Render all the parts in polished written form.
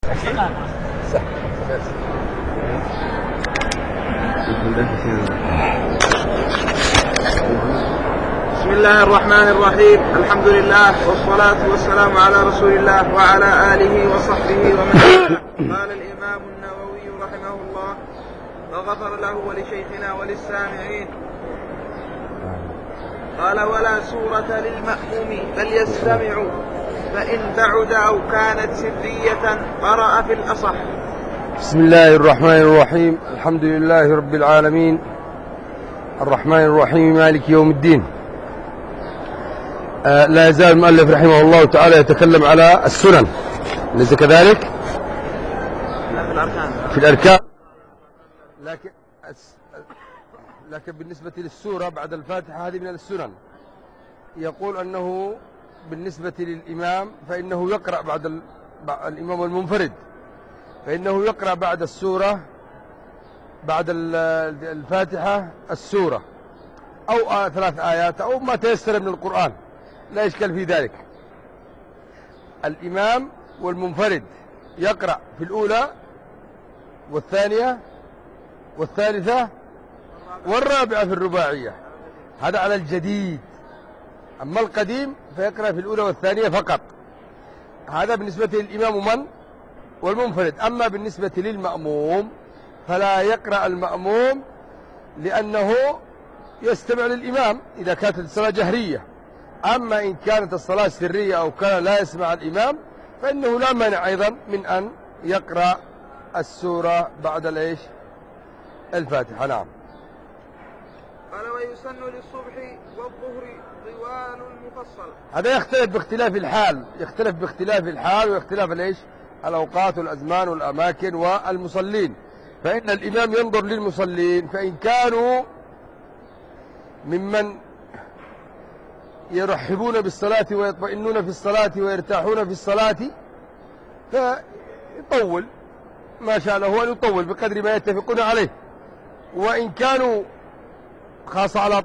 بسم الله الرحمن الرحيم. الحمد لله والصلاة والسلام على رسول الله وعلى آله وصحبه ومن والاه. قال الإمام النووي رحمه الله وغفر له ولشيخنا وللسامعين. قال: ولا سورة للمأموم بل يستمع، فإن بعد أو كانت سرية قرأ في الأصح. بسم الله الرحمن الرحيم. الحمد لله رب العالمين، الرحمن الرحيم، مالك يوم الدين. لا يزال المؤلف رحمه الله تعالى يتكلم على السنن، أليس كذلك؟ في الأركان. لكن بالنسبة للسورة بعد الفاتحة هذه من السنن. يقول أنه بالنسبة للإمام فإنه يقرأ بعد الإمام المنفرد، فإنه يقرأ بعد السورة، بعد الفاتحة السورة أو 3 آيات أو ما تيسر من القرآن، لا إشكال في ذلك. الإمام والمنفرد يقرأ في الأولى والثانية والثالثة والرابعة في الرباعية، هذا على الجديد. أما القديم فيقرأ في الأولى والثانية فقط. هذا بالنسبة للإمام والمنفرد. أما بالنسبة للمأموم فلا يقرأ المأموم، لأنه يستمع للإمام إذا كانت الصلاة جهرية. أما إن كانت الصلاة سرية أو كان لا يسمع الإمام فإنه لا مانع أيضا من أن يقرأ السورة بعد الفاتحة. نعم. قال: ويسن للصبح والظهر طوال المفصل. هذا يختلف باختلاف الحال، واختلاف الأوقات والأزمان والأماكن والمصلين. فإن الإمام ينظر للمصلين، فإن كانوا ممن يرحبون بالصلاة ويطمئنون في الصلاة ويرتاحون في الصلاة فيطول، ما شاء له أن يطول بقدر ما يتفقون عليه. وإن كانوا خاصة على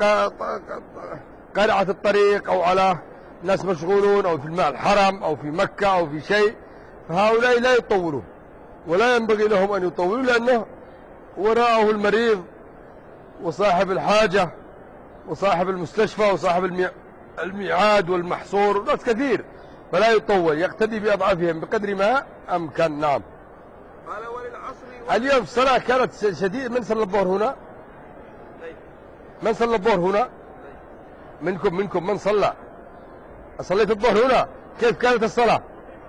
قارعة الطريق أو على ناس مشغولون أو في الحرم أو في مكة أو في شيء، فهؤلاء لا يطولون ولا ينبغي لهم أن يطولوا، لأنه وراءه المريض وصاحب الحاجة وصاحب المستشفى وصاحب الميعاد والمحصور، ناس كثير، فلا يطول، يقتدي بأضعافهم بقدر ما أمكن. نعم. قال: وللعصر اليوم الصلاة كانت شديدة. من صلى الظهر هنا؟ من صلى الظهر هنا؟ منكم من صلى؟ صليت الظهر هنا؟ كيف كانت الصلاة؟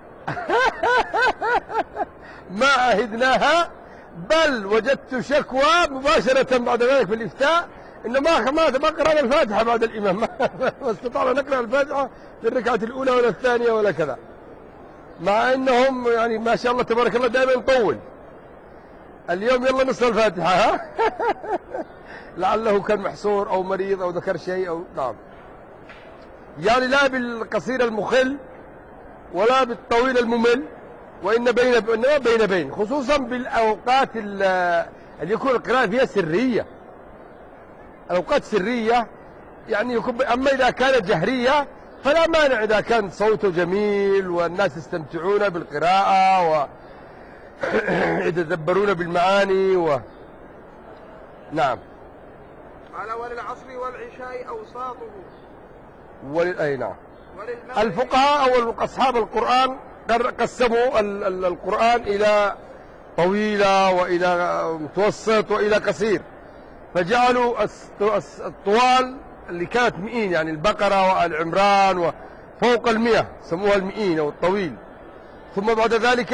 ما أهدناها، بل وجدت شكوى مباشرة بعد ذلك في الإفتاء إن ما قرأنا الفاتحة بعد الإمام، ما استطعنا نقرأ الفاتحة في الركعة الأولى ولا الثانية ولا كذا، مع إنهم يعني ما شاء الله تبارك الله دائما نطول. اليوم يلا نص الفاتحة، ها؟ لعله كان محصور أو مريض أو ذكر شيء أو نعم. يعني لا بالقصير المخل ولا بالطويل الممل، وإنما بين خصوصا بالأوقات اللي يكون القراءة فيها سرية. الأوقات سرية يعني يكون. أما إذا كانت جهرية فلا مانع، إذا كان صوته جميل والناس يستمتعون بالقراءة ويتدبرون بالمعاني نعم. قال: وللعصر والعشاء أوساطه. أي نعم. الفقهاء أو أصحاب القرآن قسموا القرآن إلى طويلة وإلى متوسط وإلى قصير، فجعلوا الطوال اللي كانت 100، يعني البقرة وآل عمران وفوق 100 سموها 100 أو الطويل. ثم بعد ذلك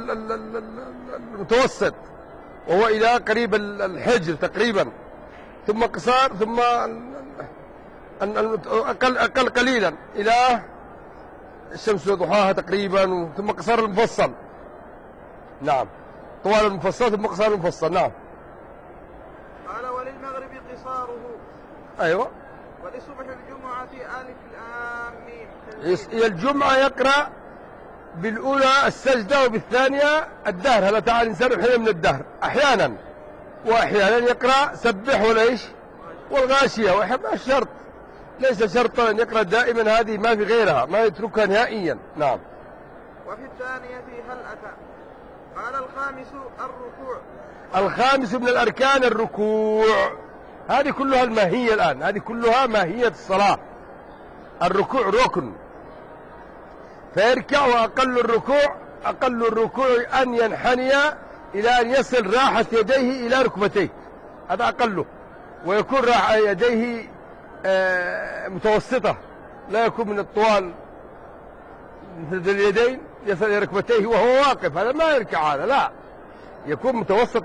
المتوسط وهو إلى قريب الحجر تقريبا، ثم قصار، ثم أقل قليلا إلى الشمس وضحاها تقريبا، ثم قصار المفصل. نعم. طوال المفصل ثم قصار المفصل. نعم. قال: وللمغرب قصاره. أيوة. ولصبح الجمعة ألف لام ميم. هي الجمعة يقرأ بالأولى السجدة وبالثانية الدهر، هل أتى على الإنسان حين من الدهر أحيانا، وأحيانا يقرأ سبح والغاشية، ويحب الشرط، ليس شرطا أن يقرأ دائما، هذه ما في غيرها، ما يتركها نهائيا. نعم. وفي الثانية هل أتى. قال الخامس الركوع. الخامس من الأركان الركوع. هذه كلها الماهية الآن، هذه كلها ماهية الصلاة. الركوع ركن، فيركع، وأقل الركوع أن ينحني إلى أن يصل راحة يديه إلى ركبتيه، هذا أقله، ويكون راحة يديه متوسطة، لا يكون من الطوال مثل اليدين يصل إلى ركبتيه وهو واقف، هذا ما يركع، هذا لا، يكون متوسط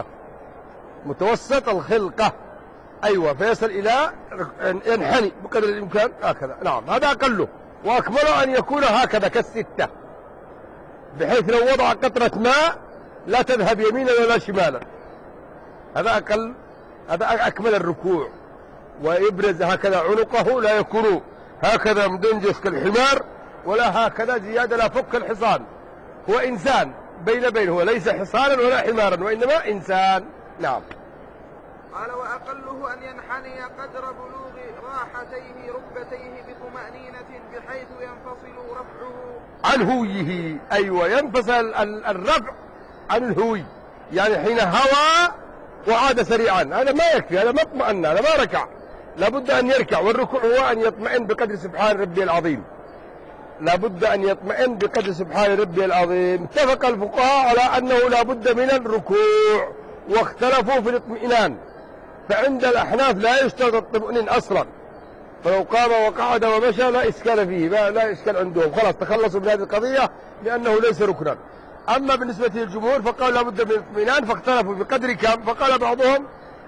الخلقة، أيوة، فيصل إلى ينحني بقدر الإمكان هكذا، نعم، هذا أقله. وأكمله أن يكون هكذا كالستة، بحيث لو وضع قطرة ماء لا تذهب يمينا ولا شمالا، هذا أقل، هذا أكمل الركوع. ويبرز هكذا عنقه، لا يكون هكذا مدنجس كالحمار، ولا هكذا زيادة، لا فك الحصان، هو إنسان بين، هو ليس حصانا ولا حمارا، وإنما إنسان، نعم. قال وأقله أن ينحني قدر بلوغ راحتيه ركبتيه بطمأنينة بحيث ينفصل رفعه عن هويه، أيوة، ينفصل الرفع عن الهوي، يعني حين هوى وعاد سريعا، هذا ما يكفي، هذا ما اطمأن، هذا ما ركع، لابد أن يركع. والركوع هو أن يطمئن بقدر سبحان ربي العظيم، لابد أن يطمئن بقدر سبحان ربي العظيم. اتفق الفقهاء على أنه لابد من الركوع، واختلفوا في الاطمئنان، فعند الأحناف لا يشترط الطمأنين أصلا، فلو قام وقعد ومشى لا إشكال فيه، لا إشكال عندهم، خلاص تخلصوا من هذه القضية لأنه ليس ركنا. أما بالنسبة للجمهور فقالوا لابد من الاطمئنان، فاختلفوا بقدر كم، فقال بعضهم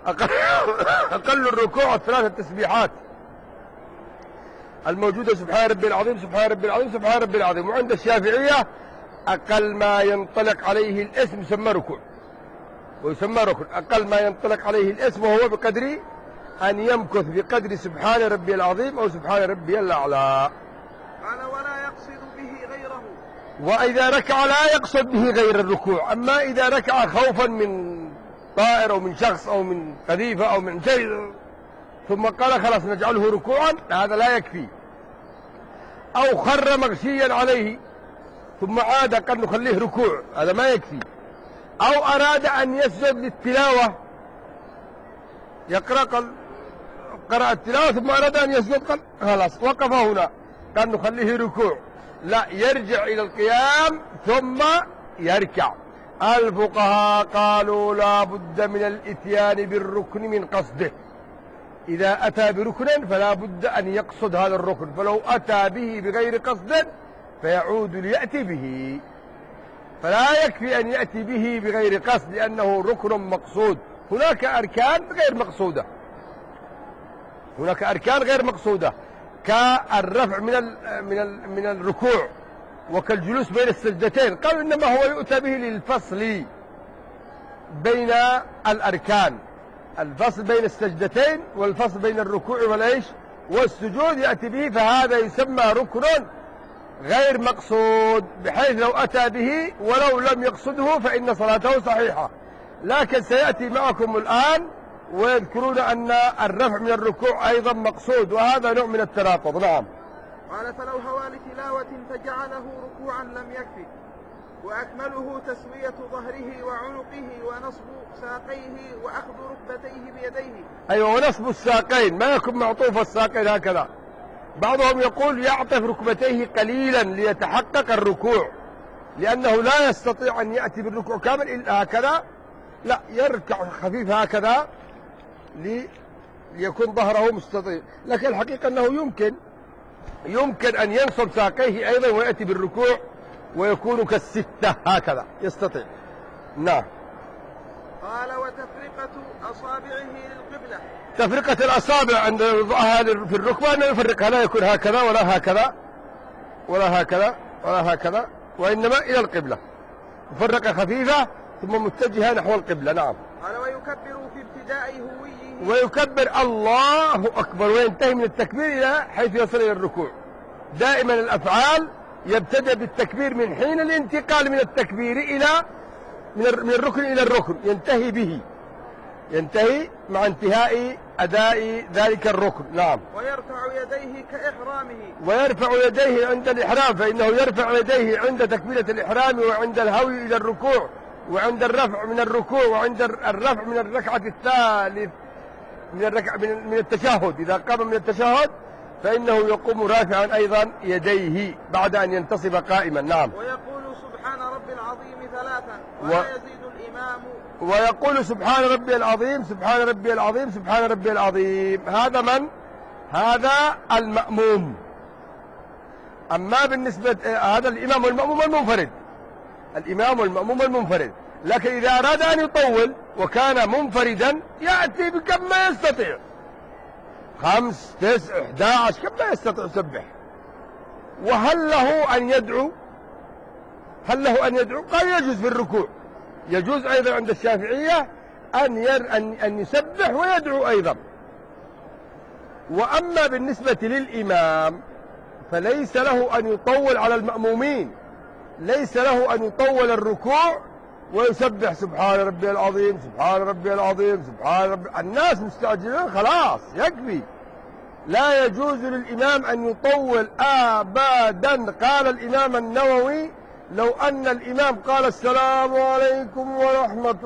أقل الركوع 3 تسبيحات الموجودة، سبحان ربي العظيم، سبحان ربي العظيم، سبحان ربي العظيم. وعند الشافعية أقل ما ينطلق عليه الاسم يسمى ركوع ويسمى ركن، أقل ما ينطلق عليه الاسم وهو بقدر أن يمكث بقدر سبحان ربي العظيم أو سبحان ربي الأعلى. قال ولا يقصد به غيره. وإذا ركع لا يقصد به غير الركوع. أما إذا ركع خوفا من طائر أو من شخص أو من قذيفة أو من شيء ثم قال خلاص نجعله ركوعا، هذا لا يكفي. أو خر مغشيا عليه ثم عاد قد نخليه ركوع، هذا ما يكفي. أو أراد أن يسجد للتلاوة، قرأ التلاوة ثم أراد أن يسجد، خلاص وقف هنا، قد نخليه ركوع، لا، يرجع إلى القيام ثم يركع. الفقهاء قالوا لا بد من الإتيان بالركن من قصده، إذا أتى بركن فلا بد أن يقصد هذا الركن، فلو أتى به بغير قصد فيعود ليأتي به، فلا يكفي أن يأتي به بغير قصد لأنه ركن مقصود. هناك أركان غير مقصودة، هناك أركان غير مقصودة كالرفع من الركوع وكالجلوس بين السجدتين، قالوا إنما هو يؤتى به للفصل بين الأركان، الفصل بين السجدتين والفصل بين الركوع والسجود يأتي به، فهذا يسمى ركن غير مقصود، بحيث لو أتى به ولو لم يقصده فإن صلاته صحيحة. لكن سيأتي معكم الآن ويذكرون أن الرفع من الركوع أيضا مقصود، وهذا نوع من التناقض. نعم. قال فلو هوى لتلاوة فجعله ركوعا لم يكفي، وأكمله تسوية ظهره وعنقه ونصب ساقيه وأخذ ركبتيه بيديه. أيوة، ونصب الساقين، ما يكون معطوف الساقين هكذا، بعضهم يقول يعطف ركبتيه قليلا ليتحقق الركوع، لأنه لا يستطيع أن يأتي بالركوع كامل إلا هكذا، لا، يركع خفيف هكذا ليكون ظهره مستطيل. لكن الحقيقة أنه يمكن أن ينصب ساقيه أيضا ويأتي بالركوع ويكون كالستة هكذا يستطيع. نعم. قال وتفرقة أصابعه للقبلة. تفرقة الأصابع عند وضعها في الركبة أنه يفرقها، لا يكون هكذا ولا هكذا ولا هكذا ولا هكذا، وإنما إلى القبلة، مفرقة خفيفة ثم متجهة نحو القبلة. نعم. قال ويكبر في ابتداء هويه، ويكبر الله أكبر وينتهي من التكبير إلى حيث يصل إلى الركوع. دائما الأفعال يبتدأ بالتكبير من حين الانتقال من التكبير إلى من الركن إلى الركن، ينتهي به، ينتهي مع انتهاء أداء ذلك الركن. نعم. ويرفع يديه كإحرامه. ويرفع يديه عند الإحرام، فإنه يرفع يديه عند تكبيرة الإحرام وعند الهوي إلى الركوع وعند الرفع من الركوع وعند الرفع من الركعة الثالث من التشهد. إذا قام من التشهد فإنه يقوم رافعا أيضا يديه بعد أن ينتصب قائما. نعم. ويقول سبحان ربي العظيم 3 ولا يزيد الإمام. ويقول سبحان ربي العظيم سبحان ربي العظيم سبحان ربي العظيم. هذا من؟ هذا المأموم. أما بالنسبة هذا الإمام والمأموم المنفرد، الإمام والمأموم المنفرد. لكن إذا أراد أن يطول وكان منفردا يأتي بكم ما يستطيع، 5 9 11 كم ما يستطيع يسبح. وهل له أن يدعو؟ هل له أن يدعو؟ قال يجوز في الركوع، يجوز أيضا عند الشافعية أن يسبح ويدعو أيضا. وأما بالنسبة للإمام فليس له أن يطول على المأمومين، ليس له أن يطول الركوع ويسبح سبحان ربي العظيم سبحان ربي العظيم سبحان ربي. الناس مستعجلين خلاص يكفي. لا يجوز للإمام أن يطول أبدا. قال الإمام النووي لو أن الإمام قال السلام عليكم ورحمة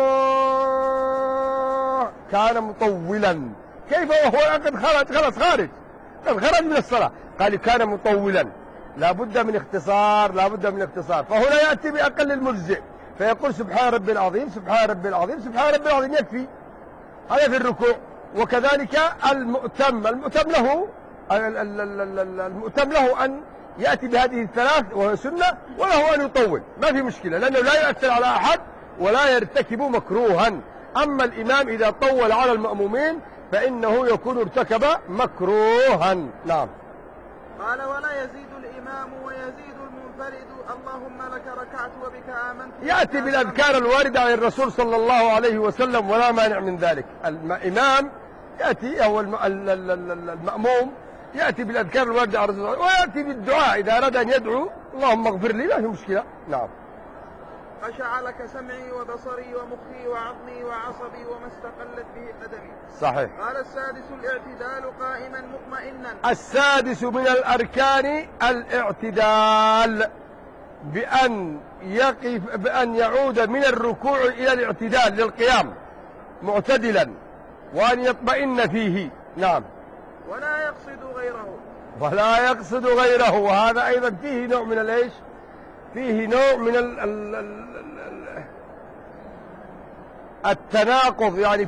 الله كان مطولا. كيف وهو قد خرج من الصلاة؟ قال كان مطولا. لا بد من اختصار، لا بد من اختصار. فهنا يأتي بأقل المجزئ فيقول سبحان ربي العظيم سبحان ربي العظيم سبحان ربي العظيم يكفي. هذا في الركوع. وكذلك المؤتم له أن يأتي بهذه الثلاث وهي سنة، وله أن يطول ما في مشكلة، لأنه لا يؤثر على أحد ولا يرتكب مكروها. أما الإمام إذا طول على المأمومين فإنه يكون ارتكب مكروها. نعم. قال ولا يزيد الإمام ويزيد المنفرد اللهم لك ركعت وبك آمنت. يأتي بالأذكار الواردة عن الرسول صلى الله عليه وسلم ولا مانع من ذلك. الإمام يأتي أو المأموم يأتي بالأذكار الواردة عن الرسول ويأتي بالدعاء إذا أراد أن يدعو اللهم اغفر لي ما في مشكلة. نعم. خشع لك سمعي وبصري ومخي وعظمي وعصبي وما استقلت به قدمي. صحيح. قال السادس الاعتدال قائما مطمئنا. السادس من الأركان الاعتدال، بأن يعود من الركوع إلى الاعتدال للقيام معتدلا وأن يطمئن فيه. نعم. ولا يقصد غيره. وهذا أيضا فيه نوع من الإيش؟ فيه نوع من التناقض، يعني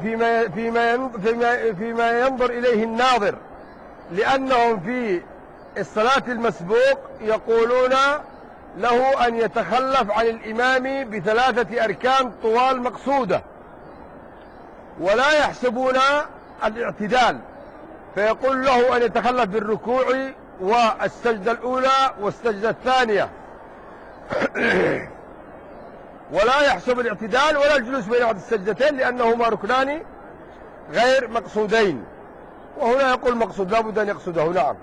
فيما ينظر إليه الناظر، لأنهم في الصلاة المسبوق يقولون له أن يتخلف عن الإمام ب3 أركان طوال مقصودة، ولا يحسبون الاعتدال، فيقول له أن يتخلف بالركوع والسجدة الأولى والسجدة الثانية، ولا يحسب الاعتدال ولا الجلوس بين السجدتين لأنهما ركنان غير مقصودين. وهنا يقول مقصود لا بد أن يقصده. نعم.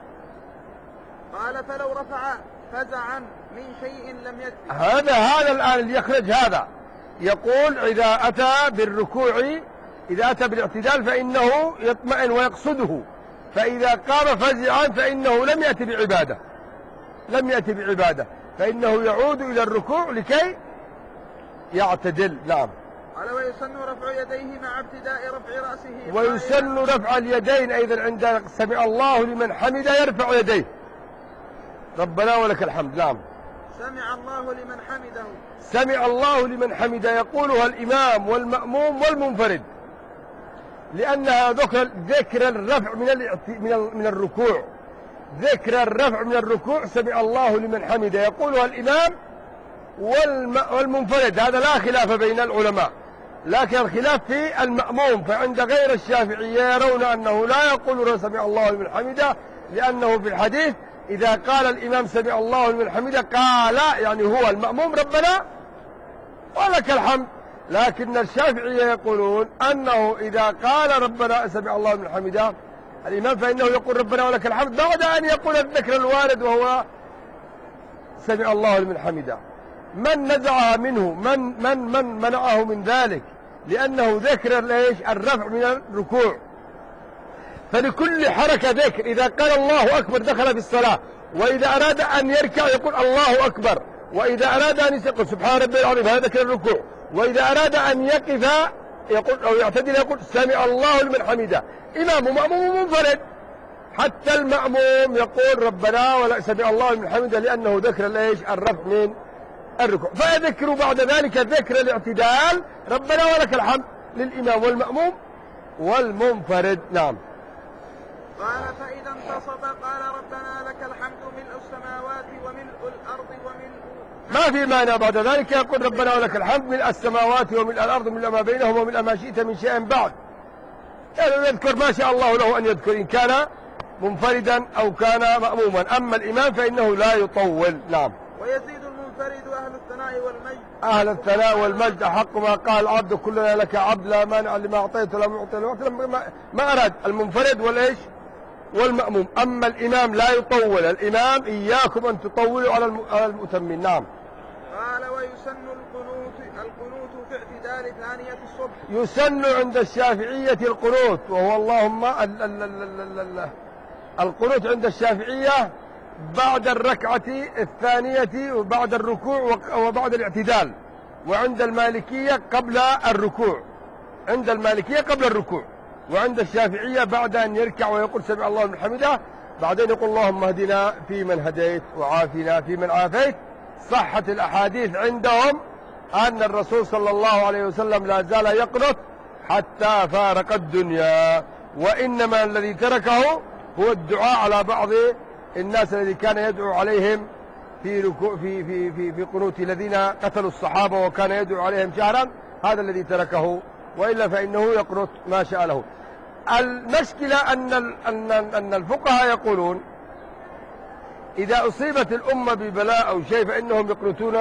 قال فلو رفع فزعا من شيء لم يكفي. هذا الآن اللي يخرج هذا يقول إذا أتى بالركوع، إذا أتى بالاعتدال فإنه يطمئن ويقصده، فإذا قام فزعا فإنه لم يأتي بعبادة، فإنه يعود إلى الركوع لكي يعتدل. نعم. قال ويسن رفع يديه مع ابتداء رفع رأسه. ويسن رفع اليدين أيضا عند سمع الله لمن حمد يرفع يديه ربنا ولك الحمد. نعم. سمع الله لمن حمده. سمع الله لمن حمده يقولها الإمام والمأموم والمنفرد، لأنها ذكر الرفع من الركوع، ذكر الرفع من الركوع سمع الله لمن حمده يقولها الإمام والمنفرد. هذا لا خلاف بين العلماء، لكن الخلاف في المأموم، فعند غير الشافعية يرون أنه لا يقول سمع الله لمن حمده، لأنه في الحديث إذا قال الإمام سمع الله لمن حمده قال يعني هو المأموم ربنا ولك الحمد. لكن الشافعية يقولون أنه إذا قال ربنا سمع الله لمن حمده الإمام فإنه يقول ربنا ولك الحمد بعد أن يقول الذكر الوارد وهو سمع الله لمن حمده. من نزعها منه؟ من منعه من ذلك؟ لأنه ذكر الرفع من الركوع فلكل حركة ذكر. إذا قال الله أكبر دخل في الصلاة، وإذا أراد أن يركع يقول الله أكبر، وإذا أراد أن يقول سبحان ربي العظيم، هذا ذكر الركوع، وإذا أراد أن يقف يقول أو يعتدل يقول سمع الله لمن حمده. إمام ومأموم منفرد، حتى المأموم يقول ربنا ولا سمع الله لمن حمده، لأنه ذكر ليش؟ الرفع من الركوع. فيذكر بعد ذلك ذكر الاعتدال ربنا ولك الحمد للإمام والمأموم والمنفرد. نعم. قال فإذا انتصب قال ربنا لك الحمد ملء السماوات وملء الأرض وملء ما في مانع بعد ذلك يقول ربنا ولك الحمد ملء السماوات وملء الأرض وملء ما بينهما وملء ما شئت من شيء بعد. يعني يذكر ما شاء الله له أن يذكر إن كان منفردا أو كان مأموما. أما الإمام فإنه لا يطول. نعم. ويزيد المنفرد أهل الثناء والمجد. أهل الثناء والمجد حق ما قال العبد كلنا لك عبد لا مانع لما أعطيت ولا معطي ما أراد المنفرد والإيش والمأموم. أما الإمام لا يطول. الإمام إياكم أن تطولوا على المؤتمين. نعم. قال ويسن القنوت في اعتدال ثانية الصبح. يسن عند الشافعية القنوت، وهو اللهم القنوت عند الشافعية بعد الركعة الثانية وبعد الركوع وبعد الاعتدال، وعند المالكية قبل الركوع. عند المالكية قبل الركوع، وعند الشافعية بعد أن يركع ويقول سمع الله لمن حمده، بعدين يقول اللهم اهدنا فيمن هديت وعافنا فيمن عافيت. صحت الأحاديث عندهم أن الرسول صلى الله عليه وسلم لا زال يقنط حتى فارق الدنيا، وإنما الذي تركه هو الدعاء على بعض الناس الذي كان يدعو عليهم في قنوت الذين قتلوا الصحابة وكان يدعو عليهم شهرا، هذا الذي تركه، وإلا فإنه يقنط ما شاء له. المشكلة أن الفقهاء يقولون إذا أصيبت الأمة ببلاء أو شيء فإنهم يقنطون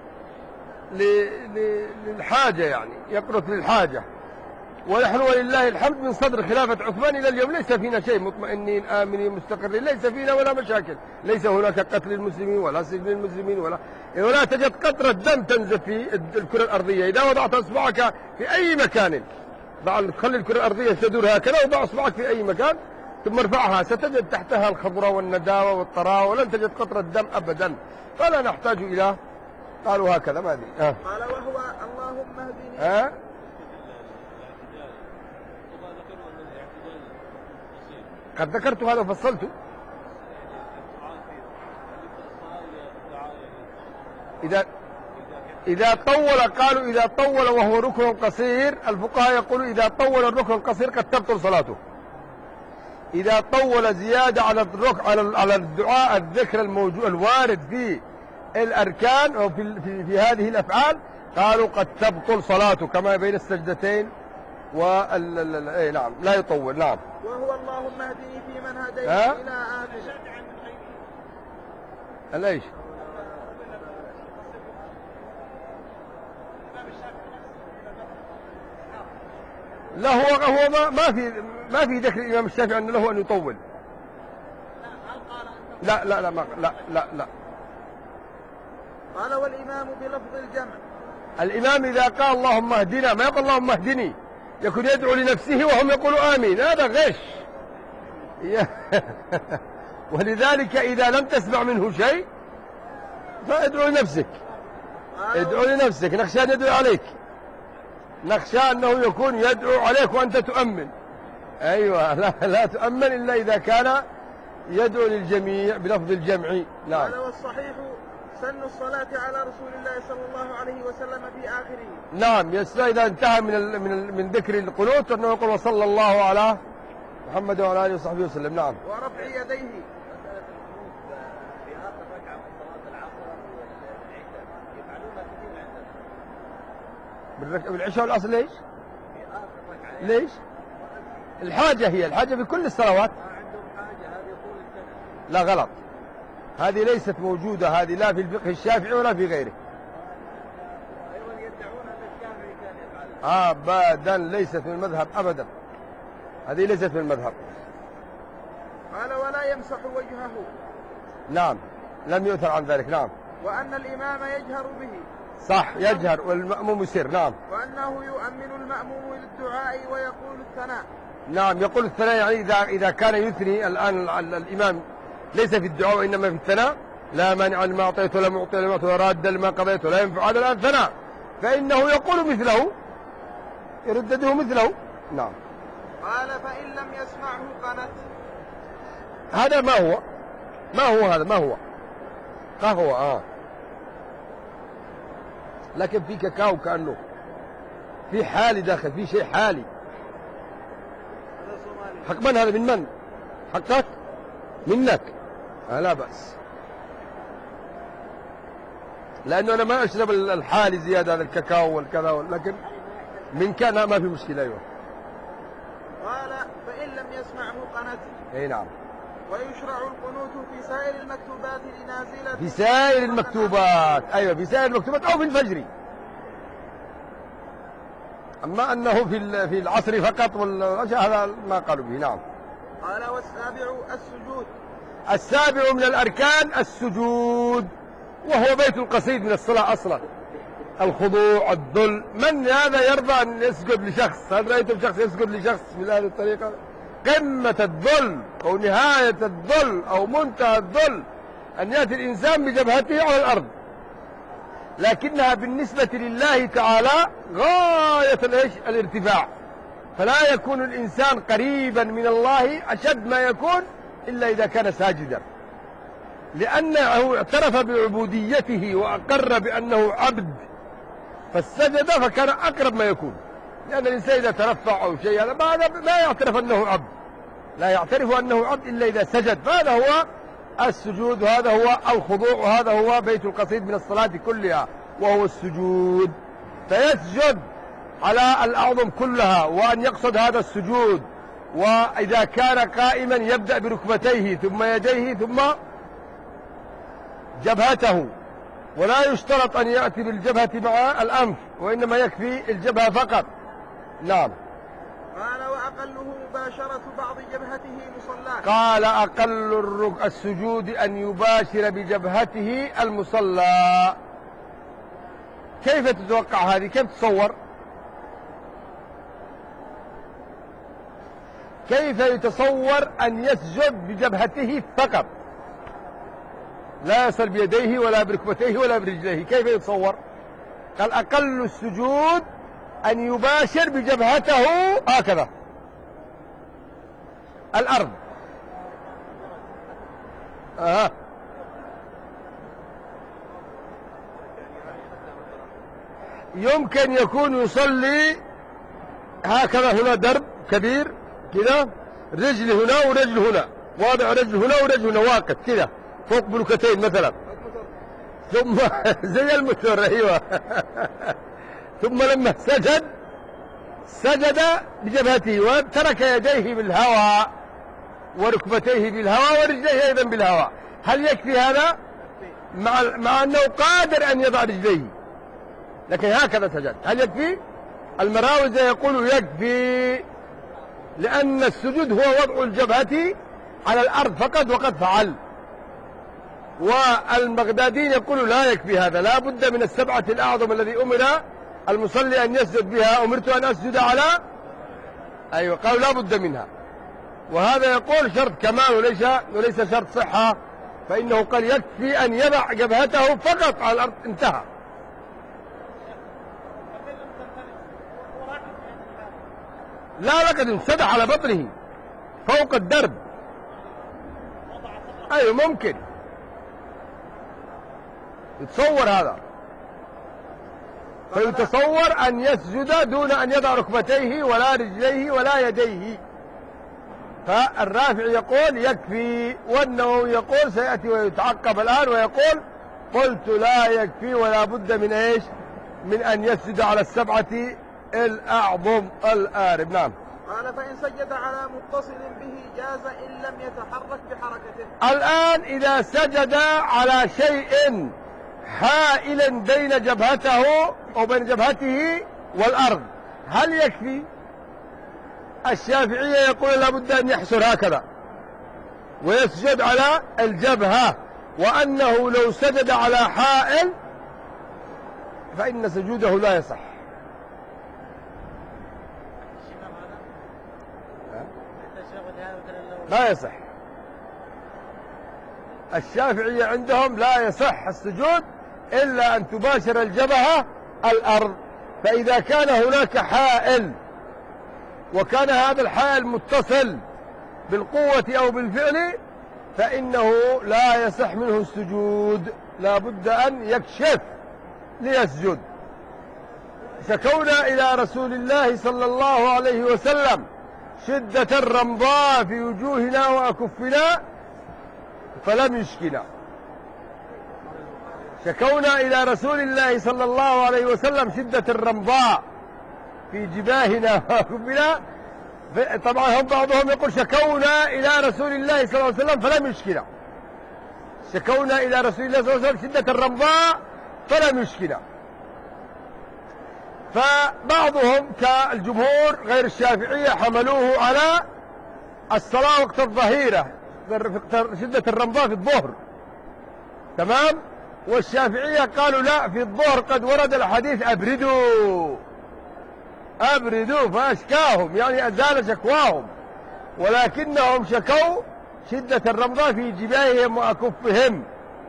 للحاجة، يعني يقنط للحاجة. ونحن ولله الحمد من صدر خلافة عثمان إلى اليوم ليس فينا شيء، مطمئنين آمنين مستقرين، ليس فينا ولا مشاكل، ليس هناك قتل المسلمين ولا سجن المسلمين ولا تجد قطرة دم تنزف في الكرة الأرضية. إذا وضعت أصبعك في أي مكان، خلي الكرة الأرضية تدور هكذا، وضع أصبعك في أي مكان ثم ارفعها ستجد تحتها الخضرة والنداوة والطراوة، ولن تجد قطرة دم أبدا. فلا نحتاج إلى قالوا هكذا ما أدري. قال وهو اللهم اهدني. قد ذكرت هذا وفصلته. إذا طول قالوا إذا طول وهو ركن قصير، الفقهاء يقولوا إذا طول الركن القصير قد تبطل صلاته. إذا طول زيادة على الدعاء الذكر الموجود الوارد في الأركان أو في هذه الأفعال، قالوا قد تبطل صلاته كما بين السجدتين نعم لا يطول. نعم. وهو اللهم اهدني فيمن هديت إلى آخره. ليش؟ لا هو ما في ذكر الإمام الشافعي أن له أن يطول. لا. قال والإمام بلفظ الجمع. الإمام إذا قال اللهم اهدنا ما يقول اللهم اهدني، يكون يدعو لنفسه وهم يقولوا آمين، هذا غش. ولذلك إذا لم تسمع منه شيء فادعو لنفسك، ادعو لنفسك، نخشى أن يدعو عليك، نخشى أنه يكون يدعو عليك وأنت تؤمن. أيوة لا تؤمن إلا إذا كان يدعو للجميع بلفظ الجمع. نعم. قال والصحيح سن الصلاة على رسول الله صلى الله عليه وسلم في آخره. نعم، إذا انتهى من ذكر القنوت أنه يقول وصلى الله على محمد وعلى آله وصحبه وسلم. نعم. ورفع يديه. بالعشاء والعصر ليش؟ الحاجة في كل الصلوات. لا غلط، هذه ليست موجودة، هذه لا في الفقه الشافعي ولا في غيره. أيضا يدعون أن الشافعي كان يفعل. أبدا ليست من المذهب أبدا، هذه ليست من المذهب. قال ولا يمسح وجهه. نعم، لم يؤثر عن ذلك. نعم. وأن الإمام يجهر به. صح، يجهر والمأموم يسر. نعم. وأنه يؤمن المأموم للدعاء ويقول الثناء. نعم. يقول الثناء يعني إذا كان يثني الآن الإمام ليس في الدعاء وإنما في الثناء، لا مانع لما أعطيت ولا معطي لما أعطيت ولا راد لما قضيت ولا ينفع، هذا الآن ثناء، فإنه يقول مثله، يردده مثله. نعم. قال فإن لم يسمعه قنت. هذا ما هو هذا ما هو قهوة لكن في كاكاو كأنه في حالي داخل، في شيء حالي. حق من هذا؟ من حقك منك؟ لا بأس، لأنه أنا ما أشرب الحالي زيادة، هذا الكاكاو والكذا، لكن من كان ما في مشكلة. أيوة. قال فإن لم يسمعه قنت. أي نعم. ويشرع القنوت في سائر المكتوبات لنازلة. في سائر المكتوبات، أيوة في سائر المكتوبات أو في الفجر، أما أنه في العصر فقط والعشاء هذا ما قالوا به. نعم. قال والسابع السجود. السابع من الأركان السجود، وهو بيت القصيد من الصلاة أصلا، الخضوع الذل. من هذا يرضى أن يسجد لشخص؟ هل رأيتم شخص يسجد لشخص بهذه الطريقة؟ قمة الذل أو نهاية الذل أو منتهى الذل أن يأتي الإنسان بجبهته على الأرض، لكنها بالنسبة لله تعالى غاية الارتفاع، فلا يكون الإنسان قريبا من الله أشد ما يكون إلا إذا كان ساجدا، لأنه اعترف بعبوديته وأقر بأنه عبد فالسجد، فكان أقرب ما يكون. لأن الإنسان إذا ترفع أو شيء هذا ما يعترف أنه عبد، لا يعترف أنه عبد إلا إذا سجد، فهذا هو السجود، وهذا هو الخضوع، وهذا هو بيت القصيد من الصلاة كلها وهو السجود. فيسجد على الأعظم كلها، وأن يقصد هذا السجود، وإذا كان قائما يبدأ بركبتيه ثم يديه ثم جبهته، ولا يشترط أن يأتي بالجبهة مع الأنف، وإنما يكفي الجبهة فقط. نعم. قال وأقله مباشرة بعض جبهته مصلاه. قال أقل السجود أن يباشر بجبهته المصلى. كيف تتوقع هذه؟ كيف تصور؟ كيف يتصور أن يسجد بجبهته فقط، لا يصل بيديه ولا بركبتيه ولا برجليه؟ كيف يتصور؟ قال أقل السجود أن يباشر بجبهته هكذا الأرض. يمكن يكون يصلي هكذا، هنا درب كبير كذا، رجل هنا ورجل هنا، واضع رجل هنا ورجل هنا، واقف كذا فوق بلوكتين مثلا، ثم زي الموتور. ايوه. ثم لما سجد بجبهته وترك يديه بالهواء وركبتيه بالهواء ورجليه ايضا بالهواء. هل يكفي هذا؟ مع انه قادر ان يضع رجليه، لكن هكذا سجد. هل يكفي؟ المراوزة يقول يكفي، لأن السجود هو وضع الجبهة على الأرض فقط وقد فعل. والبغداديين يقولوا لا يكفي هذا، لا بد من السبعة الأعظم الذي أمر المصلي أن يسجد بها. أمرت أن أسجد على، أيوة، قالوا لا بد منها. وهذا يقول شرط كمال وليس شرط صحة، فإنه قال يكفي أن يضع جبهته فقط على الأرض، انتهى. لا لقد انسدح على بطنه فوق الدرب. أيوة ممكن يتصور هذا، فيتصور أن يسجد دون أن يضع ركبتيه ولا رجليه ولا يديه. فالرافع يقول يكفي، والنووي يقول سيأتي ويتعقب الآن ويقول قلت لا يكفي ولا بد من إيش؟ من أن يسجد على السبعة الأعظم الآرب. نعم. قال فإن سجد على متصل به جاز إن لم يتحرك بحركته. الآن إذا سجد على شيء حائلا بين جبهته أو بين جبهته والأرض هل يكفي؟ الشافعية يقول لابد أن يحسر هكذا ويسجد على الجبهة، وأنه لو سجد على حائل فإن سجوده لا يصح. لا يصح. الشافعية عندهم لا يصح السجود إلا أن تباشر الجبهة الأرض. فإذا كان هناك حائل وكان هذا الحائل متصل بالقوة أو بالفعل فإنه لا يصح منه السجود، لا بد أن يكشف ليسجد. شكونا إلى رسول الله صلى الله عليه وسلم شدة الرمضاء في وجوهنا وأكفنا فلم يشكنا. شكونا إلى رسول الله صلى الله عليه وسلم شدة الرمضاء في جباهنا وأكفنا. طبعا هم بعضهم يقول شكونا إلى رسول الله صلى الله عليه وسلم فلم يشكنا. شكونا إلى رسول الله صلى الله عليه وسلم شدة الرمضاء فلم يشكنا. فبعضهم كالجمهور غير الشافعية حملوه على الصلاة وقت الظهيرة، شدة الرمضاء في الظهر، تمام. والشافعية قالوا لا، في الظهر قد ورد الحديث أبردوا فأشكاهم، يعني أزال شكواهم، ولكنهم شكوا شدة الرمضاء في جباههم وأكفهم،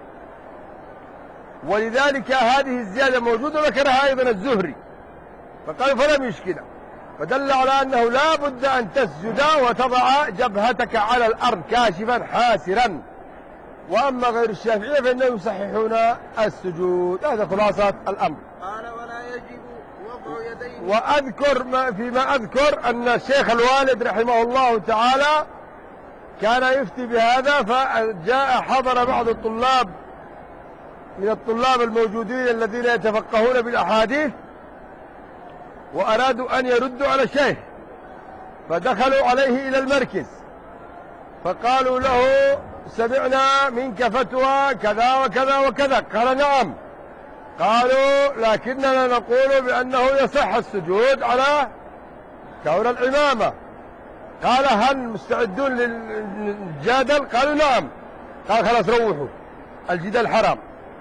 ولذلك هذه الزيادة موجودة ذكرها أيضا الزهري فقال فلم يشكنا، فدل على أنه لا بد أن تسجد وتضع جبهتك على الأرض كاشفا حاسرا. وأما غير الشافعية فإنهم يصححون السجود. هذا خلاصة الأمر. قال ولا يجب وضع يديه. وأذكر فيما أذكر أن الشيخ الوالد رحمه الله تعالى كان يفتي بهذا، فجاء حضر بعض الطلاب من الطلاب الموجودين الذين يتفقهون بالأحاديث وأرادوا أن يردوا على الشيخ، فدخلوا عليه إلى المركز فقالوا له سمعنا منك فتوى كذا وكذا وكذا. قال نعم. قالوا لكننا نقول بأنه يصح السجود على كون الإمامة. قال هل مستعدون للجدل؟ قالوا نعم. قال خلاص روحوا، الجدال حرام،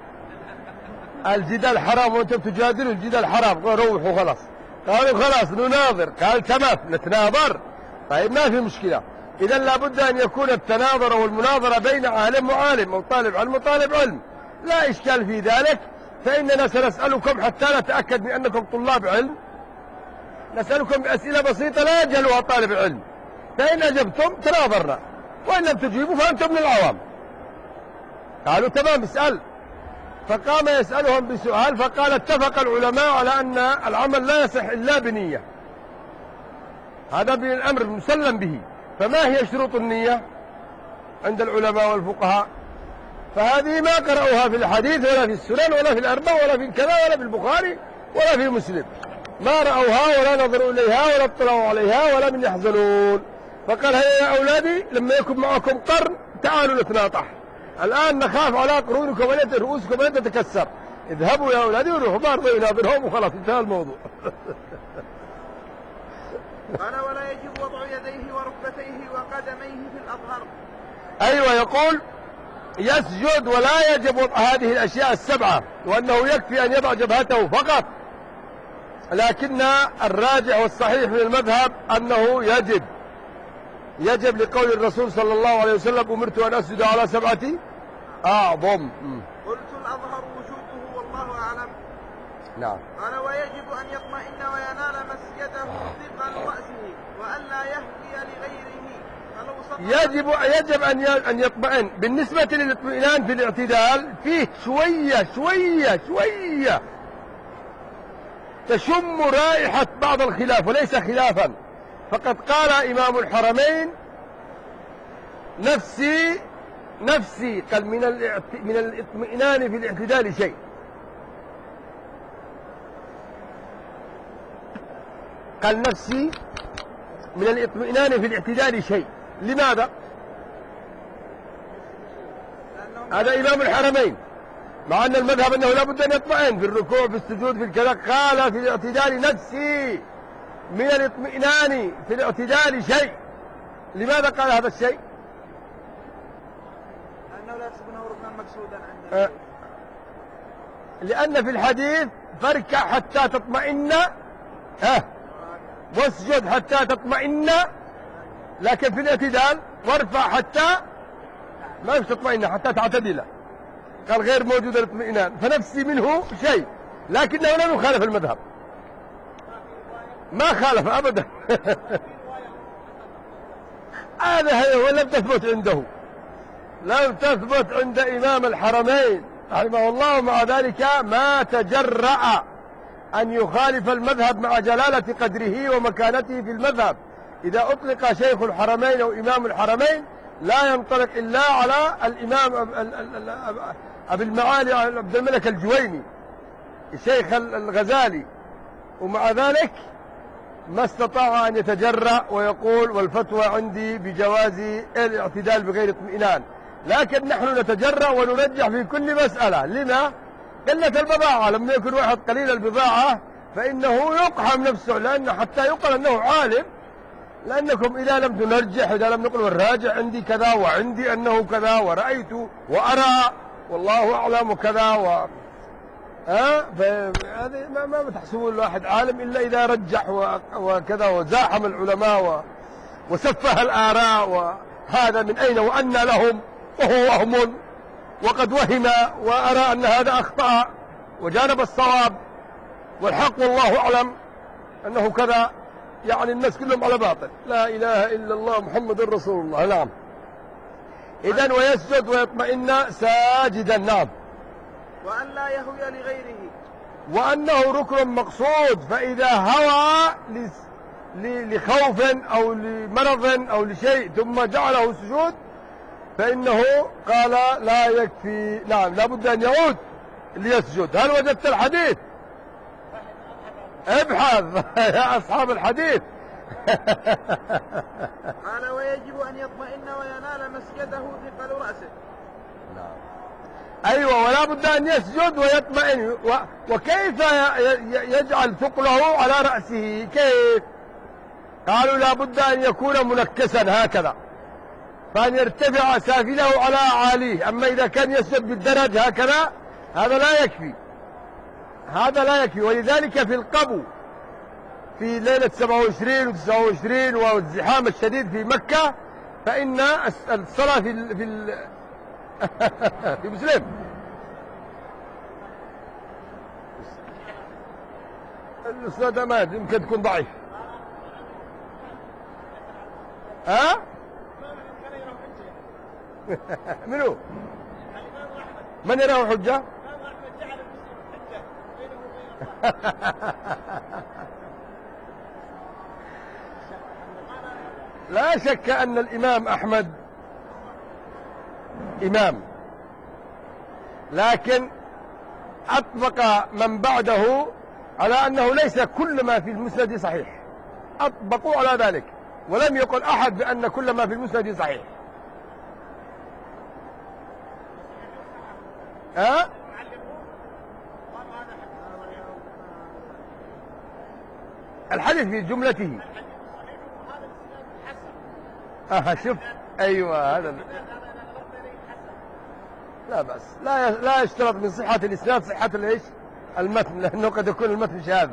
الجدال حرام وانتم تجادلوا، الجدال حرام، روحوا خلاص. قالوا خلاص نناظر. قال تمام نتناظر، طيب ما في مشكلة. إذا لابد أن يكون التناظر والمناظرة بين عالم وعالم أو طالب علم وطالب علم، لا إشكال في ذلك. فإننا سنسألكم حتى نتأكد من أنكم طلاب علم، نسألكم بأسئلة بسيطة لا يجهلها طالب علم، فإن أجبتم تناظرنا، وإن لم تجيبوا فأنتم من العوام. قالوا تمام اسأل. فقام يسألهم بسؤال فقال اتفق العلماء على أن العمل لا يصح إلا بنية، هذا بالأمر مسلم به. فما هي شروط النية عند العلماء والفقهاء؟ فهذه ما قرأوها في الحديث ولا في السنن ولا في الأربع ولا في كذا ولا في البخاري ولا في مسلم، ما رأوها ولا نظروا إليها ولا اطلعوا عليها ولا من يحزنون. فقال هيا يا أولادي لما يكون معكم قرن تعالوا نتناطح، الآن نخاف على قرونكم رؤوسكم أن تتكسر، اذهبوا يا أولادي وروحوا ما رضوا يناظرهم وخلاص انتهى الموضوع. قال ولا يجب وضع يديه وركبتيه وقدميه في الأظهر. أيوة، يقول يسجد ولا يجب وضع هذه الأشياء السبعة، وأنه يكفي أن يضع جبهته فقط، لكن الراجع والصحيح من المذهب أنه يجب لقول الرسول صلى الله عليه وسلم أمرت أن أسجد على 7 أعظم. قلت الأظهر وجوبه والله أعلم. نعم. قال ويجب أن يطمئن وينال مسجده ثقل رأسه وألا يهدي لغيره. يجب أن يطمئن. بالنسبة للاطمئنان في الاعتدال فيه شوية تشم رائحة بعض الخلاف وليس خلافا. فقد قال إمام الحرمين نفسي قال من الاطمئنان في الاعتدال شيء. قال نفسي من الاطمئنان في الاعتدال شيء. لماذا؟ هذا إمام الحرمين، مع أن المذهب أنه لا بد أن يطمئن في الركوع في السجود في الكذا. قال في الاعتدال نفسي من الاطمئنان في الاعتدال شيء. لماذا قال هذا الشيء؟ لأنه لا يحسبونه ركنا مقصودا عنده. لأن في الحديث فاركع حتى تطمئن واسجد حتى تطمئن، لكن في الاعتدال وارفع حتى ما تطمئن حتى تعتدل. قال غير موجود الاطمئنان، فنفسي منه شيء، لكنه لم يخالف المذهب، ما خالف أبدا. هذا هي، ولم تثبت عنده، لم تثبت عند إمام الحرمين رحمه الله، ومع ذلك ما تجرأ أن يخالف المذهب مع جلالة قدره ومكانته في المذهب. إذا أطلق شيخ الحرمين أو إمام الحرمين لا ينطلق إلا على الإمام أبي المعالي عبد الملك الجويني الشيخ الغزالي، ومع ذلك ما استطاع أن يتجرأ ويقول والفتوى عندي بجواز الاعتدال بغير اطمئنان. لكن نحن نتجرأ ونرجح في كل مسألة. لما؟ قلة البضاعة. لما يكون واحد قليل البضاعة فإنه يقحم نفسه، لأن حتى يقال أنه عالم، لأنكم إذا لم تنرجح، إذا لم نقل والراجع عندي كذا وعندي أنه كذا ورأيت وأرى والله أعلم وكذا فهذه ما تحسبون الواحد عالم إلا إذا رجح وكذا وزاحم العلماء وسفه الآراء، وهذا من أين وأن لهم وهو وهم وقد وهم وأرى أن هذا أخطأ وجانب الصواب والحق والله أعلم أنه كذا. يعني الناس كلهم على باطل. لا إله إلا الله محمد رسول الله. نعم. إذن ويسجد ويطمئن ساجدا. نعم. وأن لا يهوي لغيره، وأنه ركن مقصود، فإذا هوى لخوف أو لمرض أو لشيء ثم جعله سجود فإنه قال لا يكفي. نعم، لا بد أن يعود ليسجد. هل وجدت الحديث؟ ابحث يا أصحاب الحديث. قال ويجب أن يطمئن وينال مسجده ثقل رأسه. نعم. أيوة، ولا بد أن يسجد ويطمئن. وكيف يجعل ثقله على رأسه؟ كيف؟ قالوا لا بد أن يكون منكسا هكذا، فأن يرتفع سافله على أعاليه. أما إذا كان يسجد بالدرج هكذا هذا لا يكفي، هذا لا يكفي. ولذلك في القبو في ليلة 27 و 29 والزحام الشديد في مكة، فإن الصلاة في مسلم الأستاذ ما يمكن تكون ضعيف. منو؟ من يراه حجة؟ لا شك أن الإمام أحمد إمام، لكن أطبق من بعده على أنه ليس كل ما في المسند صحيح، أطبقوا على ذلك، ولم يقل أحد بأن كل ما في المسند صحيح. الحديث في جملته. شوف، أيوة هذا لا بأس، لا يشترط من صحة الإسناد صحة الإيش؟ المتن، لأنه قد يكون المتن شاذ.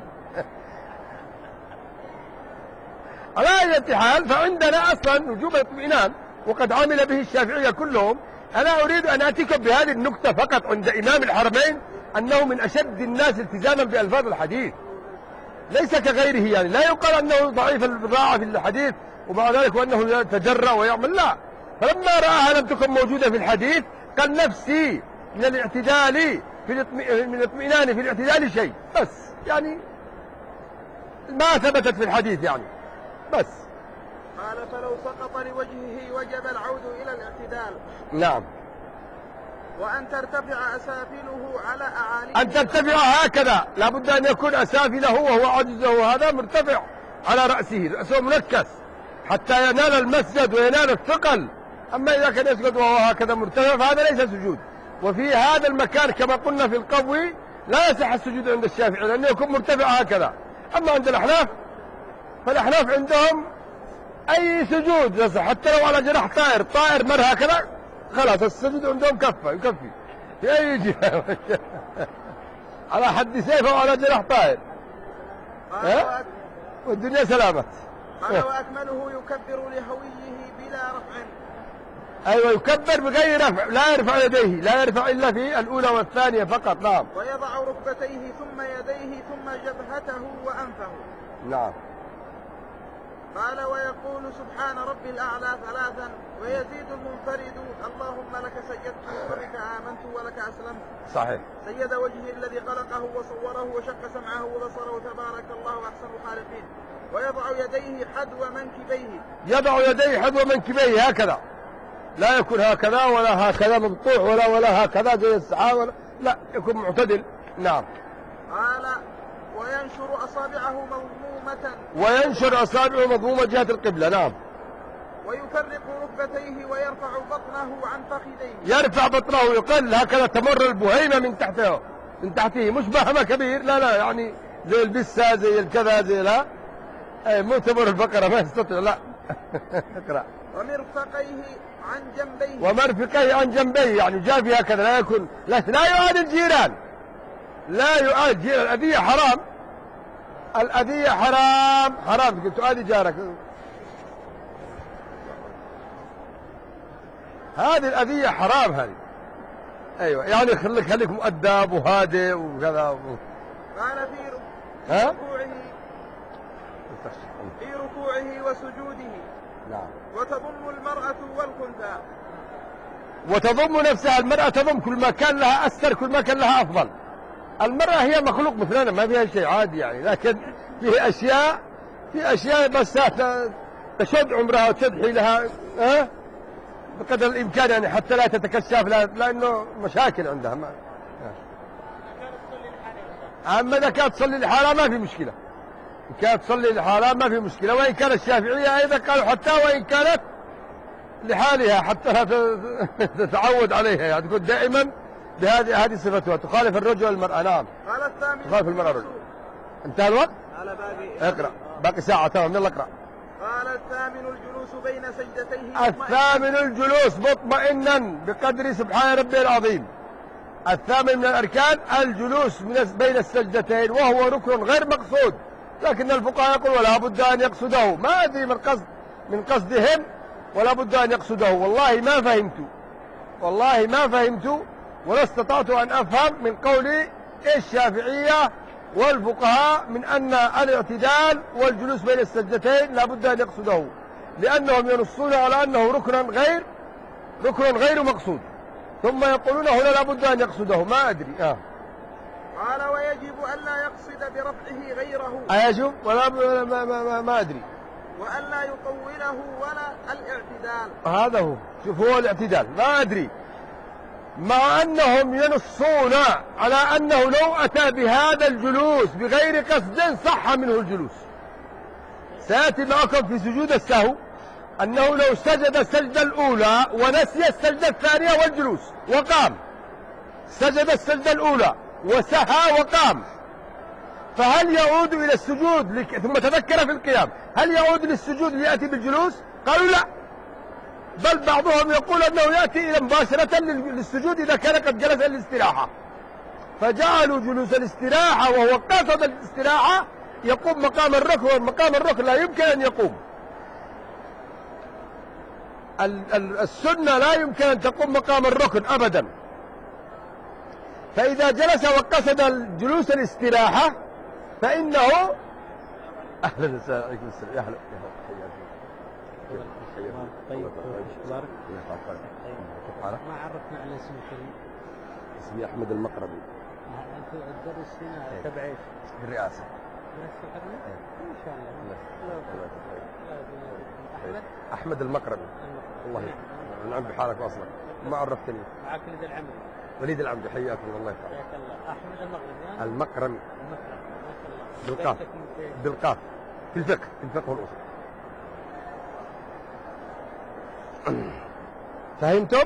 على أي حال، فعندنا أصلا وجوب الاطمئنان، وقد عمل به الشافعية كلهم. أنا أريد أن أتيك بهذه النكتة فقط عند إمام الحرمين، أنه من أشد الناس التزاما بألفاظ الحديث، ليس كغيره. يعني لا يقال أنه ضعيف البضاعة في الحديث ومع ذلك وأنه يتجرأ ويعمل، لا. فلما رآها لم تكن موجودة في الحديث قال نفسي من الاعتدال من الاطمئنان في الاعتدال شيء، بس يعني ما ثبتت في الحديث يعني بس. قال فلو سقط لوجهه وجب العود إلى الاعتدال. نعم. وأن ترتفع أسافله على أعاليه، أن ترتفع هكذا، لا بد أن يكون أسافله وهو عجزه هذا مرتفع على رأسه منكس حتى ينال المسجد وينال الثقل. أما إذا كان يسجد وهو هكذا مرتفع فهذا ليس سجود. وفي هذا المكان كما قلنا في القبو لا يصح السجود عند الشافعي لأنه يكون مرتفع هكذا. أما عند الأحناف فالأحناف عندهم أي سجود يصح، حتى لو على جناح طائر مر هكذا خلاص السجود عندهم يكفي في أي جهة على حد سيف أو على جناح طائر، والدنيا سلامت. قال وأكمله يكبر لهويه بلا رفع. أيوة يكبر بغير رفع، لا يرفع يديه، لا يرفع إلا في الأولى والثانية فقط. نعم. ويضع ركبتيه ثم يديه ثم جبهته وأنفه. نعم. قال ويقول سبحان ربي الأعلى 3 ويزيد المنفرد اللهم لك سجدت وبك آمنت ولك أسلمت. صحيح. سيد وجهه الذي خلقه وصوره وشق سمعه وبصره تبارك الله أحسن الخالقين. ويضع يديه حذو منكبيه. يضع يديه حذو منكبيه هكذا، لا يكون هكذا ولا هكذا مبطوح ولا هكذا زي السحاب، لا يكون معتدل. نعم. قال وينشر أصابعه مضمومة. وينشر أصابعه مضمومة جهة القبلة. نعم. ويفرق ركبتيه ويرفع بطنه عن فخذيه. يرفع بطنه يقل هكذا، تمر البهيمة من تحته مش بهمة كبير، لا يعني زي البسة زي الكذا زي لا، مو تمر البقرة ما يستطيع، لا. اقرأ. ومرفقيه عن جنبيه. ومرفقيه عن جنبيه يعني جافي هكذا، لا يكون لا يؤذي الجيران، لا يؤذي الجيران. الأذية حرام، الأذية حرام تؤذي جارك. هذه الأذية حرام هذه. أيوة يعني خليك مؤدب وهادئ وكذا. قال في ركوعه وسجوده. نعم. وتضم المرأة والخنثى. وتضم نفسها المرأة، تضم كل ما كان لها أستر، كل ما كان لها أفضل. المرأة هي مخلوق مثلنا ما فيها شيء عادي يعني، لكن في أشياء بس تشد عمرها وتدحي لها بقدر الإمكان يعني حتى لا تتكشف لأنه مشاكل عندها. أما إذا كانت تصلي لحالها ما في مشكلة، إن كانت تصلي لحالها ما في مشكلة. وإن كانت الشافعية أيضا قالوا حتى وإن كانت لحالها حتى لا تتعود عليها يعني تكون دائما هذه صفتها، تخالف الرجل والمرأة. نعم. قال الثامن تخالف المرأة والرجل. انتهى الوقت؟ على باقي. اقرأ باقي ساعة. تمام يلا اقرأ. قال الثامن الجلوس بين سجدتيه. الثامن الجلوس مطمئنا بقدر سبحان ربي العظيم. الثامن من الأركان الجلوس بين السجدتين، وهو ركن غير مقصود، لكن الفقهاء يقول ولا بد أن يقصده. ما أدري من قصدهم ولا بد أن يقصده. والله ما فهمت ولا استطعت أن أفهم من قول الشافعية والفقهاء من أن الاعتدال والجلوس بين السجدتين لا بد أن يقصده، لأنهم ينصون على أنه ركن غير مقصود، ثم يقولونه لا بد أن يقصده. ما أدري. قال ويجب ألا يقصد برفعه غيره. أيجب ولا ما أدري. وألا يطوله ولا الاعتدال. هذا هو. شوف هو الاعتدال ما أدري، مع أنهم ينصون على أنه لو أتى بهذا الجلوس بغير قصد صح منه الجلوس. سيأتي معكم في سجود السهو أنه لو سجد السجدة الأولى ونسي السجدة الثانية والجلوس وقام، سجد السجدة الأولى وسهى وقام، فهل يعود إلى السجود ثم تذكر في القيام هل يعود للسجود ليأتي بالجلوس؟ قالوا لا، بل بعضهم يقول أنه يأتي إلى مباشرة للسجود إذا كان قد جلس للاستراحة، فجعلوا جلوس الاستراحة وهو قصد الاستراحة يقوم مقام الركن، ومقام الركن لا يمكن أن يقوم. السنة لا يمكن أن تقوم مقام الركن أبدا، فإذا جلس وقصد جلوس الاستراحة فإنه أهلا وسهلا عليكم السلام. يا هلا طيب اخبارك؟ ما عرفنا على اسمك. اسمي أحمد المقربي. انت الدرس هنا تبع ايش؟ الرئاسة. ان شاء الله. أحمد المقربي. الله يحفظك. نعم بحالك واصلك. ما عرفتني. معك وليد العمري. وليد العمري حياكم الله يحفظك. حياك الله. أحمد المقربي. المقرمي. ما شاء الله. بالقاف. بالقاف. في الفقه والأصول. فهمتم؟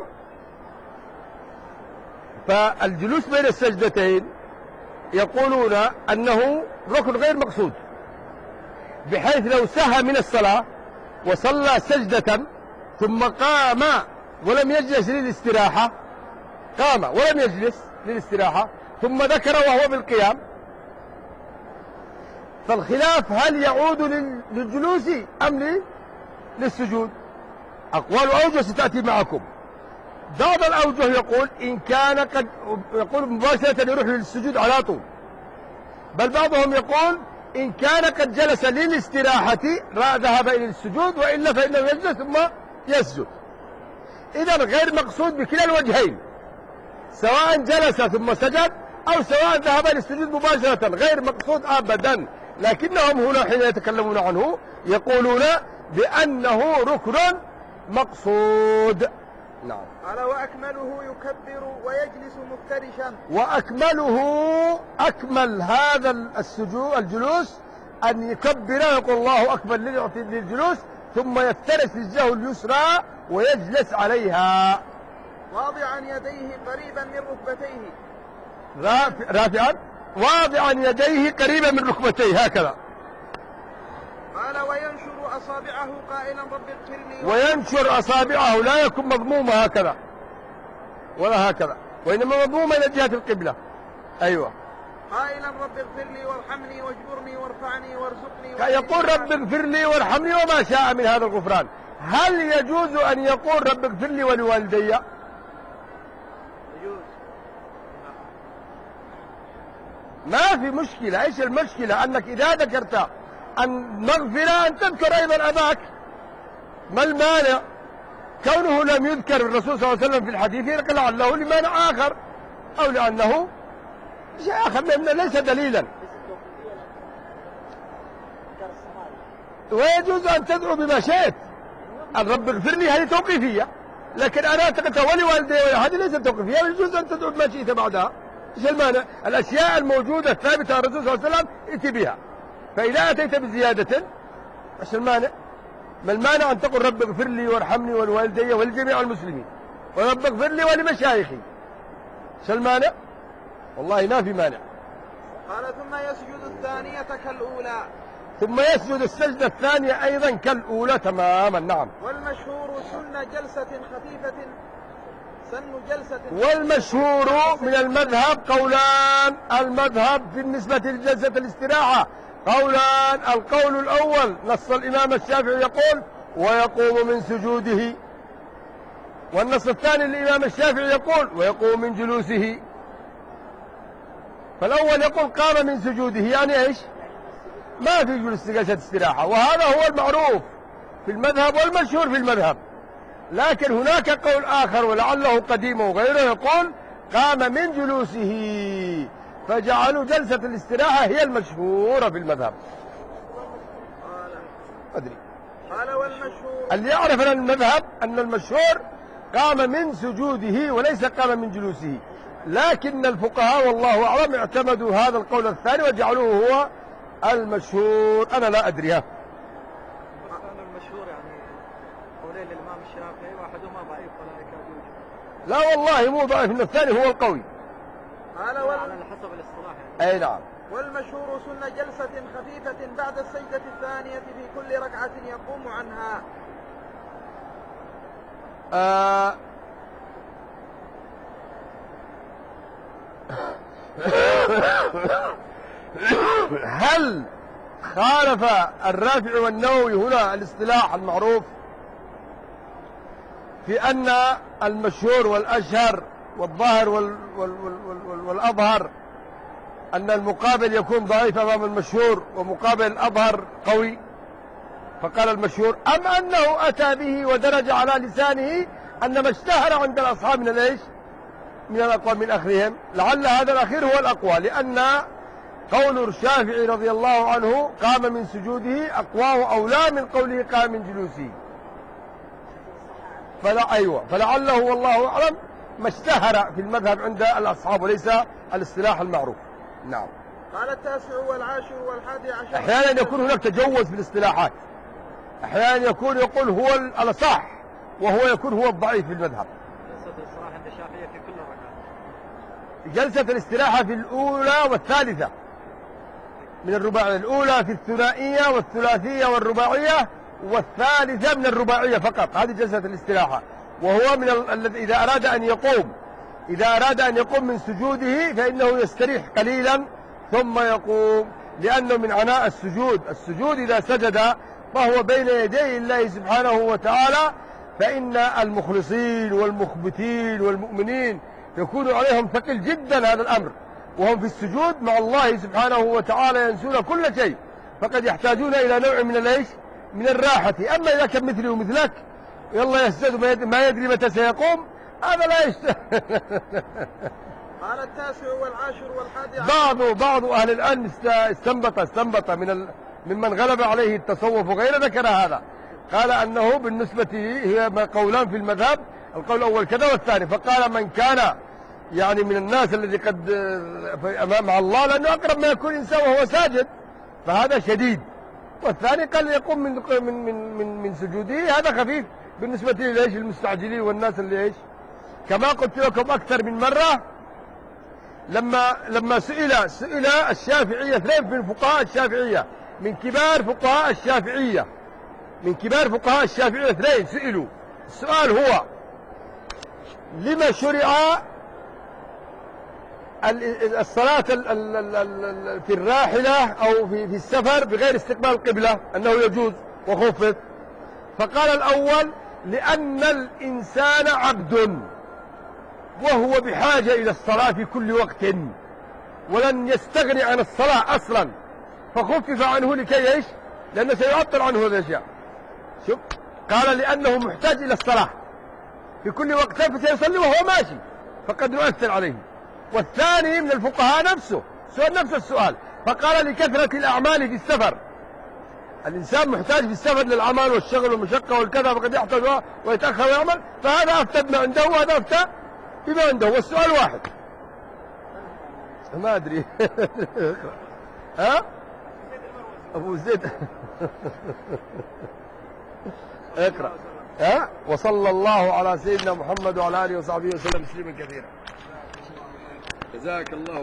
فالجلوس بين السجدتين يقولون أنه ركن غير مقصود، بحيث لو سهى من الصلاة وصلى سجدة ثم قام ولم يجلس للاستراحة، قام ولم يجلس للاستراحة ثم ذكر وهو بالقيام فالخلاف هل يعود للجلوس أم للسجود؟ أقوال أوجه ستأتي معكم. بعض الأوجه يقول إن كان قد يقول مباشرة يروح للسجود على طول، بل بعضهم يقول إن كان قد جلس للاستراحة ذهب إلى السجود، وإلا فإنه يجلس ثم يسجد. إذا غير مقصود بكلا الوجهين، سواء جلس ثم سجد أو سواء ذهب للسجود مباشرة، غير مقصود أبدا. لكنهم هنا حين يتكلمون عنه يقولون بأنه ركن مقصود. نعم. قال وأكمله يكبر ويجلس مفترشا. وأكمله، أكمل هذا السجود الجلوس أن يكبر ويقول الله أكبر للجلوس، ثم يفترش رجله اليسرى ويجلس عليها واضعا يديه قريبا من ركبتيه. رافعا واضعا يديه قريبا من ركبتيه هكذا. قال وينشر أصابعه قائلا رب اغفر لي. وينشر أصابعه، لا يكون مضمومة هكذا ولا هكذا، وإنما مضمومة إلى جهة القبلة. أيوة. قائلا رب اغفر لي وارحمني واجبرني وارفعني وارزقني. يقول رب اغفر لي وارحمني وما شاء من هذا الغفران. هل يجوز أن يقول رب اغفر لي ولوالدي؟ يجوز. ما في مشكلة. إيش المشكلة؟ أنك إذا ذكرت أن مغفرة أن تذكر أيضا أباك، ما المانع؟ كونه لم يذكر الرسول صلى الله عليه وسلم في الحديث لعله لمانع آخر، أو لأنه شيء آخر ليس دليلا. ويجوز أن تدعو بما شئت. الرب اغفر لي هذه توقيفية، لكن أنا أعتقد ولوالدي هذه ليست توقيفية، يجوز أن تدعو بما شئت بعدها. ايش المانع؟ الأشياء الموجودة الثابتة عن الرسول صلى الله عليه وسلم ائت بها، فإذا أتيت بزيادة ايش المانع؟ ما المانع أن تقول رب اغفر لي وارحمني ولوالدي ولجميع المسلمين، ورب اغفر لي ولمشايخي. ايش المانع؟ والله ما في مانع. قال ثم يسجد الثانية كالأولى. ثم يسجد السجدة الثانية أيضا كالأولى تماما. نعم. والمشهور سن جلسة خفيفة والمشهور من المذهب قولان. المذهب بالنسبة لجلسة الاستراحة قولان. القول الأول نص الإمام الشافعي يقول ويقوم من سجوده، والنص الثاني الإمام الشافعي يقول ويقوم من جلوسه. فالأول يقول قام من سجوده، يعني إيش؟ ما في جلسة استراحة، وهذا هو المعروف في المذهب والمشهور في المذهب. لكن هناك قول آخر ولعله قديم وغيره يقول قام من جلوسه، فجعلوا جلسة الاستراحة هي المشهورة في المذهب. أدري. قال والمشهور اللي يعرف أن المذهب أن المشهور قام من سجوده وليس قام من جلوسه، لكن الفقهاء والله أعلم اعتمدوا هذا القول الثاني وجعلوه هو المشهور. أنا لا أدريها. المشهور يعني قولين للإمام الشافعي واحدهما ضعيف ولا يكاد يوجد. لا والله مو ضعيف، إن الثاني هو القوي. قال على حسب الاصطلاح يعني. أي نعم. والمشهور سن جلسة خفيفة بعد السجدة الثانية في كل ركعة يقوم عنها. هل خالف الرافع والنووي هنا الاصطلاح المعروف في أن المشهور والأشهر والظاهر والأظهر أن المقابل يكون ضعيف أمام المشهور ومقابل الأظهر قوي، فقال المشهور، أم أنه أتى به ودرج على لسانه أن ما اشتهر عند الأصحاب من الإيش؟ من الأقوى من آخرهم. لعل هذا الأخير هو الأقوى، لأن قول الشافعي رضي الله عنه قام من سجوده أقواه أولى من قوله قام من جلوسه. فلعله والله أعلم ما اشتهر في المذهب عند الأصحاب وليس الاصطلاح المعروف. نعم. قال التاسع والعاشر والحادي عشر. أحيانا يكون هناك تجوز في الاصطلاحات، أحيانا يقول هو الأصح وهو يكون هو الضعيف في المذهب. جلسة الاستراحة عند الشافعية في كل ركعة. جلسة الاستراحة في الأولى والثالثة من الرباعية، الأولى في الثنائية والثلاثية والرباعية، والثالثة من الرباعية فقط. هذه جلسة الاستراحة، وهو من الذي إذا أراد أن يقوم من سجوده فإنه يستريح قليلا ثم يقوم، لأنه من عناء السجود. السجود إذا سجد فهو بين يدي الله سبحانه وتعالى، فإن المخلصين والمخبتين والمؤمنين يكون عليهم ثقل جدا هذا الأمر، وهم في السجود مع الله سبحانه وتعالى ينسون كل شيء، فقد يحتاجون إلى نوع من الإيش؟ من الراحة. أما إذا كان مثلي ومثلك يلا يسجد ما يدري متى سيقوم، هذا لا يشتهي. قال التاسع والعاشر والحادي عشر. بعض أهل العلم استنبط ممن غلب عليه التصوف وغيره ذكر هذا، قال أنه بالنسبة هي قولان في المذهب، القول الأول كذا والثاني، فقال من كان يعني من الناس الذي قد مع الله، لأنه أقرب ما يكون إنسان وهو ساجد فهذا شديد، والثاني قال يقوم من سجوده هذا خفيف بالنسبة لإيش؟ المستعجلين والناس اللي إيش؟ كما قلت لكم أكثر من مرة، لما سئل الشافعية، اثنين من فقهاء الشافعية من كبار فقهاء الشافعية اثنين سئلوا، السؤال هو لما شرع الصلاة في الراحلة أو في السفر بغير استقبال القبلة، أنه يجوز وخفف؟ فقال الأول لأن الإنسان عبد وهو بحاجة إلى الصلاة في كل وقت، ولن يستغني عن الصلاة أصلا، فخفف عنه لكي إيش؟ لأنه سيعطل عنه هذه الأشياء. شوف، قال لأنه محتاج إلى الصلاة في كل وقت فسيصلي وهو ماشي، فقد يؤثر عليه. والثاني من الفقهاء نفسه سؤال نفس السؤال، فقال لكثرة الأعمال في السفر، الإنسان محتاج في السفر للعمل والشغل والمشقة والكذا، فقد يحتاج ويتأخر ويعمل، فهذا أفتى بما عنده وهذا أفتى بما عنده، والسؤال واحد. ما أدري. ها؟ أبو زيد. اقرأ. ها؟ وصلى الله على سيدنا محمد وعلى آله وصحبه وسلم تسليما كثيرا. جزاك الله